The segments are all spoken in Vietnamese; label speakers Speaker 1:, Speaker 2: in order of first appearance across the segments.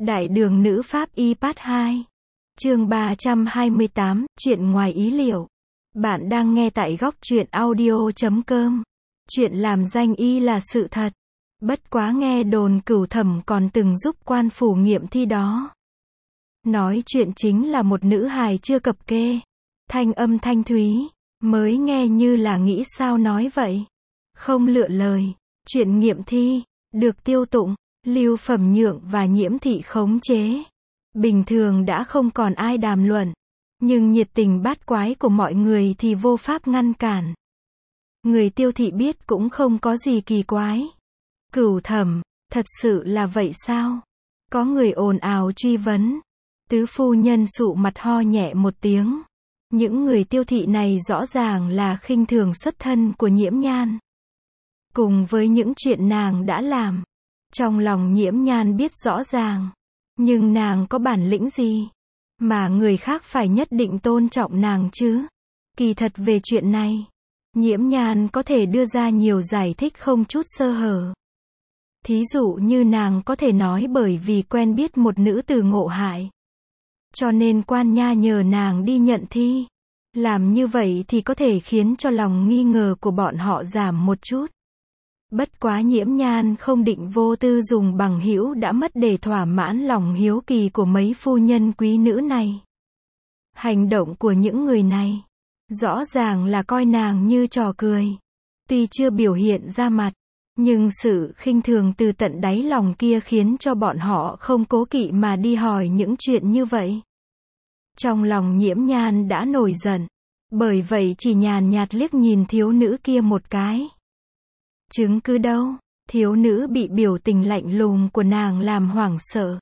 Speaker 1: Đại đường nữ pháp y part 2. Chương 328, chuyện ngoài ý liệu. Bạn đang nghe tại góc truyện audio.com. Chuyện làm danh y là sự thật. Bất quá nghe đồn Cửu Thẩm còn từng giúp quan phủ nghiệm thi đó. Nói chuyện chính là một nữ hài chưa cập kê. Thanh âm thanh thúy, mới nghe như là nghĩ sao nói vậy. Không lựa lời. Chuyện nghiệm thi, được Tiêu Tụng, Lưu Phẩm Nhượng và Nhiễm Thị khống chế. Bình thường đã không còn ai đàm luận. Nhưng nhiệt tình bát quái của mọi người thì vô pháp ngăn cản. Người Tiêu Thị biết cũng không có gì kỳ quái. Cửu Thẩm, thật sự là vậy sao? Có người ồn ào truy vấn. Tứ phu nhân sụ mặt ho nhẹ một tiếng. Những người Tiêu Thị này rõ ràng là khinh thường xuất thân của Nhiễm Nhan. Cùng với những chuyện nàng đã làm, trong lòng Nhiễm Nhan biết rõ ràng. Nhưng nàng có bản lĩnh gì mà người khác phải nhất định tôn trọng nàng chứ? Kỳ thật về chuyện này, Nhiễm Nhan có thể đưa ra nhiều giải thích không chút sơ hở. Thí dụ như nàng có thể nói bởi vì quen biết một nữ tử ngộ hại, cho nên quan nha nhờ nàng đi nhận thi. Làm như vậy thì có thể khiến cho lòng nghi ngờ của bọn họ giảm một chút. Bất quá Nhiễm Nhan không định vô tư dùng bằng hữu đã mất để thỏa mãn lòng hiếu kỳ của mấy phu nhân quý nữ này. Hành động của những người này, rõ ràng là coi nàng như trò cười. Tuy chưa biểu hiện ra mặt, nhưng sự khinh thường từ tận đáy lòng kia khiến cho bọn họ không cố kỵ mà đi hỏi những chuyện như vậy. Trong lòng Nhiễm Nhan đã nổi giận, bởi vậy chỉ nhàn nhạt liếc nhìn thiếu nữ kia một cái. Chứng cứ đâu? Thiếu nữ bị biểu tình lạnh lùng của nàng làm hoảng sợ.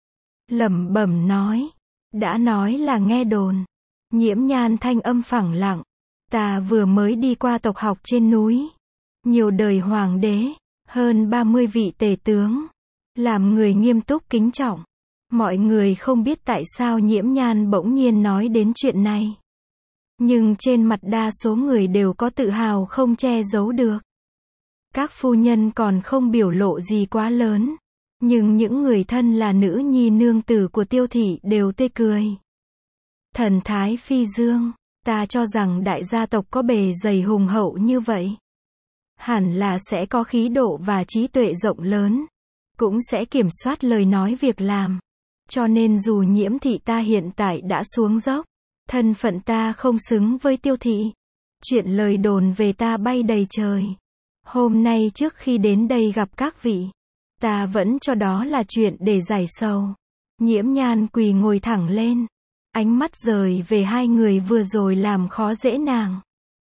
Speaker 1: Lẩm bẩm nói. Đã nói là nghe đồn. Nhiễm Nhan thanh âm phẳng lặng. Ta vừa mới đi qua tộc học trên núi. Nhiều đời hoàng đế, hơn 30 vị tể tướng. Làm người nghiêm túc kính trọng. Mọi người không biết tại sao Nhiễm Nhan bỗng nhiên nói đến chuyện này. Nhưng trên mặt đa số người đều có tự hào không che giấu được. Các phu nhân còn không biểu lộ gì quá lớn. Nhưng những người thân là nữ nhi nương tử của Tiêu Thị đều tê cười. Thần thái phi dương, ta cho rằng đại gia tộc có bề dày hùng hậu như vậy. Hẳn là sẽ có khí độ và trí tuệ rộng lớn. Cũng sẽ kiểm soát lời nói việc làm. Cho nên dù Nhiễm Thị ta hiện tại đã xuống dốc, thân phận ta không xứng với Tiêu Thị. Chuyện lời đồn về ta bay đầy trời. Hôm nay trước khi đến đây gặp các vị, ta vẫn cho đó là chuyện để giải sầu. Nhiễm Nhan quỳ ngồi thẳng lên, ánh mắt rời về hai người vừa rồi làm khó dễ nàng.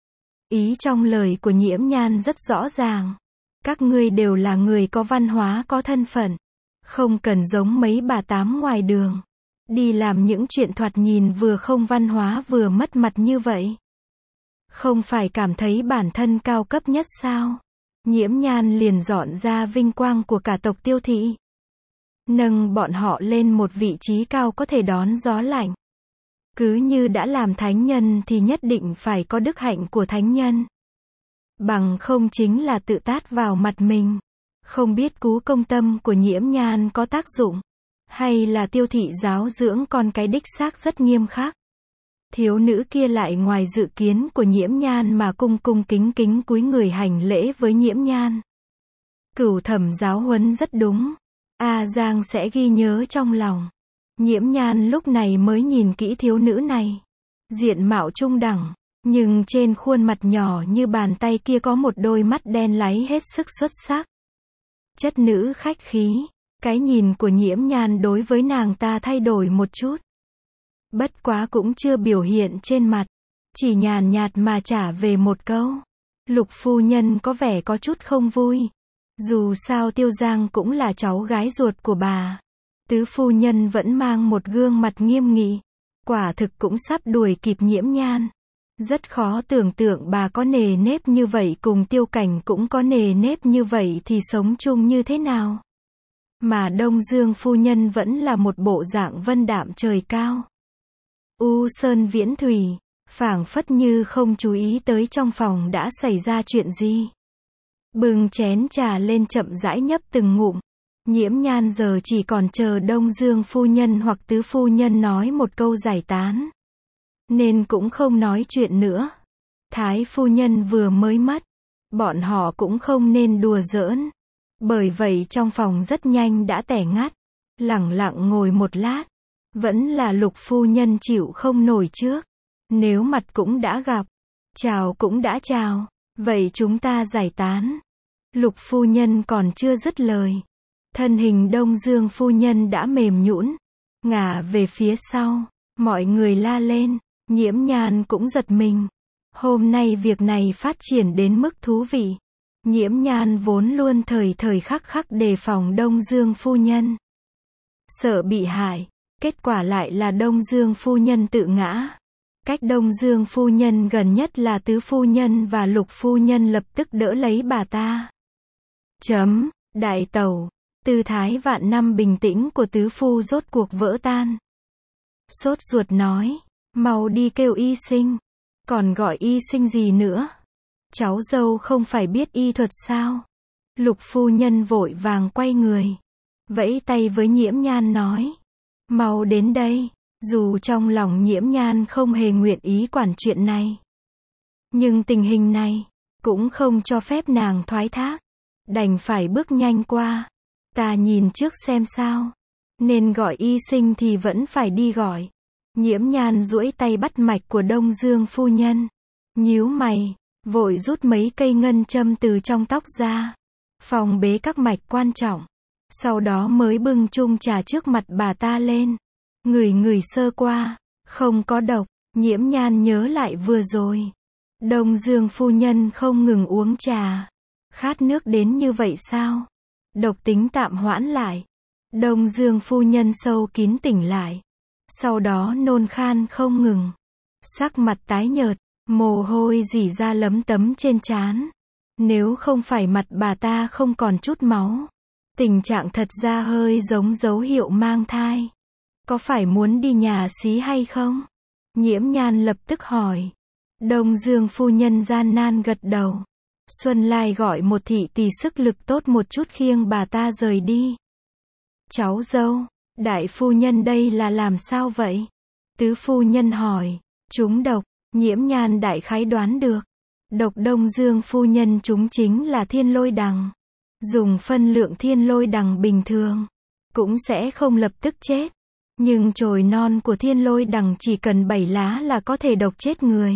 Speaker 1: Ý trong lời của Nhiễm Nhan rất rõ ràng. Các ngươi đều là người có văn hóa có thân phận. Không cần giống mấy bà tám ngoài đường. Đi làm những chuyện thoạt nhìn vừa không văn hóa vừa mất mặt như vậy. Không phải cảm thấy bản thân cao cấp nhất sao? Nhiễm Nhan liền dọn ra vinh quang của cả tộc Tiêu Thị. Nâng bọn họ lên một vị trí cao có thể đón gió lạnh. Cứ như đã làm thánh nhân thì nhất định phải có đức hạnh của thánh nhân. Bằng không chính là tự tát vào mặt mình. Không biết cú công tâm của Nhiễm Nhan có tác dụng. Hay là Tiêu Thị giáo dưỡng con cái đích xác rất nghiêm khắc. Thiếu nữ kia lại ngoài dự kiến của Nhiễm Nhan mà cung cung kính kính cúi người hành lễ với Nhiễm Nhan. Cửu Thẩm giáo huấn rất đúng. A Giang sẽ ghi nhớ trong lòng. Nhiễm Nhan lúc này mới nhìn kỹ thiếu nữ này. Diện mạo trung đẳng, nhưng trên khuôn mặt nhỏ như bàn tay kia có một đôi mắt đen láy hết sức xuất sắc. Chất nữ khách khí. Cái nhìn của Nhiễm Nhan đối với nàng ta thay đổi một chút. Bất quá cũng chưa biểu hiện trên mặt. Chỉ nhàn nhạt mà trả về một câu. Lục phu nhân có vẻ có chút không vui. Dù sao Tiêu Giang cũng là cháu gái ruột của bà. Tứ phu nhân vẫn mang một gương mặt nghiêm nghị. Quả thực cũng sắp đuổi kịp Nhiễm Nhan. Rất khó tưởng tượng bà có nề nếp như vậy cùng Tiêu Cảnh cũng có nề nếp như vậy thì sống chung như thế nào. Mà Đông Dương phu nhân vẫn là một bộ dạng vân đạm trời cao. U sơn viễn thủy, phảng phất như không chú ý tới trong phòng đã xảy ra chuyện gì. Bưng chén trà lên chậm rãi nhấp từng ngụm. Nhiễm Nhan giờ chỉ còn chờ Đông Dương phu nhân hoặc Tứ phu nhân nói một câu giải tán. Nên cũng không nói chuyện nữa. Thái phu nhân vừa mới mất. Bọn họ cũng không nên đùa giỡn. Bởi vậy trong phòng rất nhanh đã tẻ ngắt. Lẳng lặng ngồi một lát. Vẫn là Lục phu nhân chịu không nổi trước. Nếu mặt cũng đã gặp. Chào cũng đã chào. Vậy chúng ta giải tán. Lục phu nhân còn chưa dứt lời. Thân hình Đông Dương phu nhân đã mềm nhũn, ngả về phía sau. Mọi người la lên. Nhiễm Nhan cũng giật mình. Hôm nay việc này phát triển đến mức thú vị. Nhiễm Nhan vốn luôn thời thời khắc khắc đề phòng Đông Dương phu nhân. Sợ bị hại. Kết quả lại là Đông Dương phu nhân tự ngã. Cách Đông Dương phu nhân gần nhất là Tứ phu nhân và Lục phu nhân lập tức đỡ lấy bà ta. Đại tẩu. Tư thái vạn năm bình tĩnh của tứ phu rốt cuộc vỡ tan. Sốt ruột nói. Mau đi kêu y sinh. Còn gọi y sinh gì nữa? Cháu dâu không phải biết y thuật sao? Lục phu nhân vội vàng quay người. Vẫy tay với Nhiễm Nhan nói. Mau đến đây. Dù trong lòng Nhiễm Nhan không hề nguyện ý quản chuyện này. Nhưng tình hình này cũng không cho phép nàng thoái thác. Đành phải bước nhanh qua. Ta nhìn trước xem sao. Nên gọi y sinh thì vẫn phải đi gọi. Nhiễm Nhan duỗi tay bắt mạch của Đông Dương phu nhân. Nhíu mày, vội rút mấy cây ngân châm từ trong tóc ra. Phòng bế các mạch quan trọng. Sau đó mới bưng chung trà trước mặt bà ta lên. Ngửi sơ qua, không có độc. Nhiễm Nhan nhớ lại vừa rồi. Đông Dương phu nhân không ngừng uống trà. Khát nước đến như vậy sao? Độc tính tạm hoãn lại. Đông Dương phu nhân sâu kín tỉnh lại. Sau đó nôn khan không ngừng. Sắc mặt tái nhợt, mồ hôi rỉ ra lấm tấm trên trán. Nếu không phải mặt bà ta không còn chút máu. Tình trạng thật ra hơi giống dấu hiệu mang thai. Có phải muốn đi nhà xí hay không? Nhiễm Nhan lập tức hỏi. Đông Dương phu nhân gian nan gật đầu. Xuân Lai gọi một thị tỳ sức lực tốt một chút khiêng bà ta rời đi. Cháu dâu, đại phu nhân đây là làm sao vậy? Tứ phu nhân hỏi. Trúng độc. Nhiễm Nhan đại khái đoán được. Độc Đông Dương phu nhân trúng chính là thiên lôi đằng. Dùng phân lượng thiên lôi đằng bình thường cũng sẽ không lập tức chết. Nhưng chồi non của thiên lôi đằng chỉ cần 7 lá là có thể độc chết người.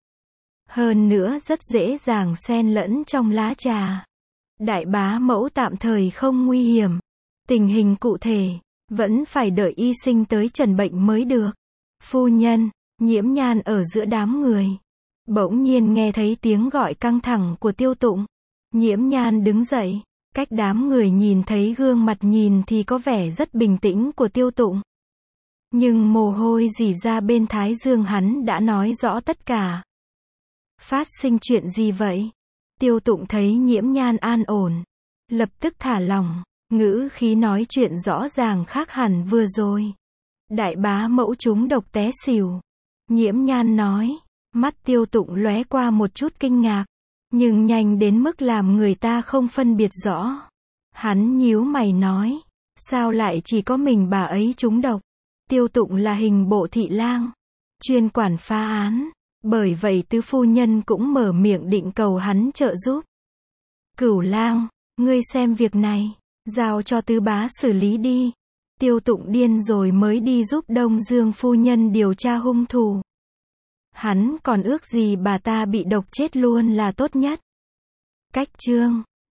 Speaker 1: Hơn nữa rất dễ dàng xen lẫn trong lá trà. Đại bá mẫu tạm thời không nguy hiểm. Tình hình cụ thể vẫn phải đợi y sinh tới trần bệnh mới được. Phu nhân. Nhiễm Nhan ở giữa đám người. Bỗng nhiên nghe thấy tiếng gọi căng thẳng của Tiêu Tụng. Nhiễm Nhan đứng dậy. Cách đám người nhìn thấy gương mặt nhìn thì có vẻ rất bình tĩnh của Tiêu Tụng. Nhưng mồ hôi rỉ ra bên thái dương hắn đã nói rõ tất cả. Phát sinh chuyện gì vậy? Tiêu Tụng thấy Nhiễm Nhan an ổn. Lập tức thả lỏng. Ngữ khí nói chuyện rõ ràng khác hẳn vừa rồi. Đại bá mẫu trúng độc té xỉu. Nhiễm Nhan nói. Mắt Tiêu Tụng lóe qua một chút kinh ngạc. Nhưng nhanh đến mức làm người ta không phân biệt rõ. Hắn nhíu mày nói. Sao lại chỉ có mình bà ấy trúng độc? Tiêu Tụng là hình bộ thị lang. Chuyên quản phá án. Bởi vậy tứ phu nhân cũng mở miệng định cầu hắn trợ giúp. Cửu lang, ngươi xem việc này. Giao cho tứ bá xử lý đi. Tiêu Tụng điên rồi mới đi giúp Đông Dương phu nhân điều tra hung thủ. Hắn còn ước gì bà ta bị độc chết luôn là tốt nhất. Cách chương